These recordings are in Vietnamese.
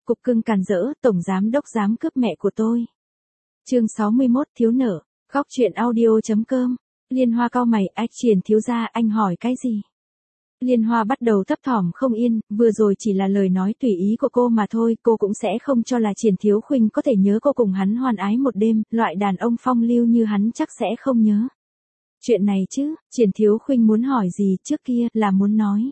cục cưng càn rỡ, tổng giám đốc dám cướp mẹ của tôi. Chương 61 thiếu nợ, góc truyện audio.com. Liên Hoa cau mày, ách Triển thiếu gia, anh hỏi cái gì? Liên Hoa bắt đầu thấp thỏm không yên, vừa rồi chỉ là lời nói tùy ý của cô mà thôi, cô cũng sẽ không cho là Triển Thiếu Khuynh có thể nhớ cô cùng hắn hoan ái một đêm, loại đàn ông phong lưu như hắn chắc sẽ không nhớ. Chuyện này chứ, Triển Thiếu Khuynh muốn hỏi gì trước kia là muốn nói.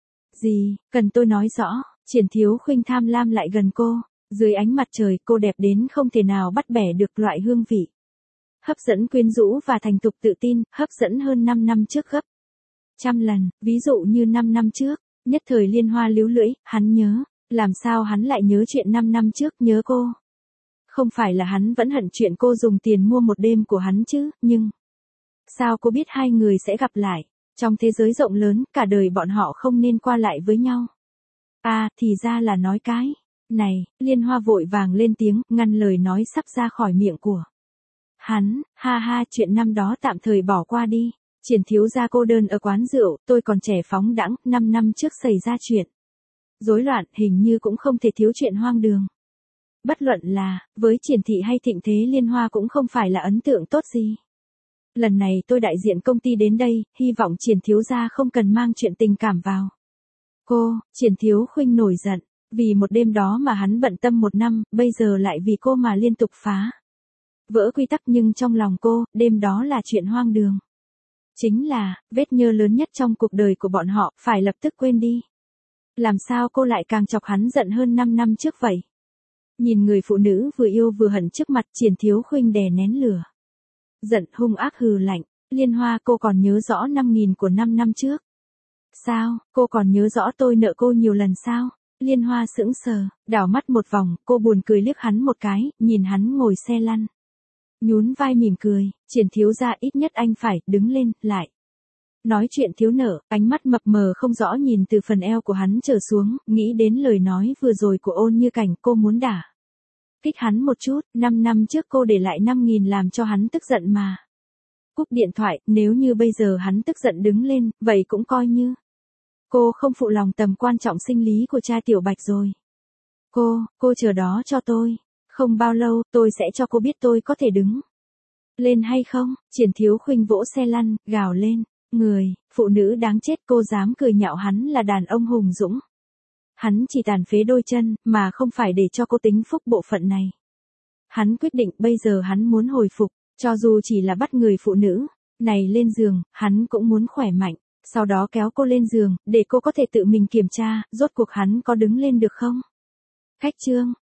Gì, cần tôi nói rõ, Triển Thiếu Khuynh tham lam lại gần cô, dưới ánh mặt trời cô đẹp đến không thể nào bắt bẻ được loại hương vị. Hấp dẫn quyến rũ và thành thục tự tin, hấp dẫn hơn 5 năm trước gấp 100 lần, ví dụ như 5 năm trước, nhất thời Liên Hoa líu lưỡi, hắn nhớ, làm sao hắn lại nhớ chuyện 5 năm trước nhớ cô. Không phải là hắn vẫn hận chuyện cô dùng tiền mua một đêm của hắn chứ, nhưng sao cô biết hai người sẽ gặp lại, trong thế giới rộng lớn, cả đời bọn họ không nên qua lại với nhau. À, thì ra là nói cái này, Liên Hoa vội vàng lên tiếng, ngăn lời nói sắp ra khỏi miệng của hắn, ha ha, chuyện năm đó tạm thời bỏ qua đi. Triển thiếu gia cô đơn ở quán rượu, tôi còn trẻ phóng đãng, 5 năm trước xảy ra chuyện rối loạn, hình như cũng không thể thiếu chuyện hoang đường. Bất luận là, với Triển thị hay Thịnh Thế Liên Hoa cũng không phải là ấn tượng tốt gì. Lần này tôi đại diện công ty đến đây, hy vọng Triển thiếu gia không cần mang chuyện tình cảm vào. Cô, Triển Thiếu Khuynh nổi giận, vì một đêm đó mà hắn bận tâm 1 năm, bây giờ lại vì cô mà liên tục phá vỡ quy tắc, nhưng trong lòng cô, đêm đó là chuyện hoang đường. Chính là, vết nhơ lớn nhất trong cuộc đời của bọn họ, phải lập tức quên đi. Làm sao cô lại càng chọc hắn giận hơn 5 năm trước vậy? Nhìn người phụ nữ vừa yêu vừa hận trước mặt, Triển Thiếu Khuynh đè nén lửa giận, hung ác hừ lạnh, Liên Hoa, cô còn nhớ rõ 5.000 của 5 năm trước. Sao, cô còn nhớ rõ tôi nợ cô nhiều lần sao? Liên Hoa sững sờ, đảo mắt một vòng, cô buồn cười liếc hắn một cái, nhìn hắn ngồi xe lăn. Nhún vai mỉm cười, Triển thiếu gia, ít nhất anh phải đứng lên, lại nói chuyện thiếu nợ, ánh mắt mập mờ không rõ nhìn từ phần eo của hắn trở xuống, nghĩ đến lời nói vừa rồi của Ôn Như Cảnh, cô muốn đả kích hắn một chút, 5 năm trước cô để lại 5.000 làm cho hắn tức giận mà. Cúp điện thoại, nếu như bây giờ hắn tức giận đứng lên, vậy cũng coi như cô không phụ lòng tầm quan trọng sinh lý của cha Tiểu Bạch rồi. Cô chờ đó cho tôi. Không bao lâu, tôi sẽ cho cô biết tôi có thể đứng lên hay không. Triển Thiếu Khuynh vỗ xe lăn, gào lên, người, phụ nữ đáng chết, cô dám cười nhạo hắn là đàn ông hùng dũng. Hắn chỉ tàn phế đôi chân, mà không phải để cho cô tính phúc bộ phận này. Hắn quyết định bây giờ hắn muốn hồi phục, cho dù chỉ là bắt người phụ nữ này lên giường, hắn cũng muốn khỏe mạnh, sau đó kéo cô lên giường, để cô có thể tự mình kiểm tra, rốt cuộc hắn có đứng lên được không. Khách trương,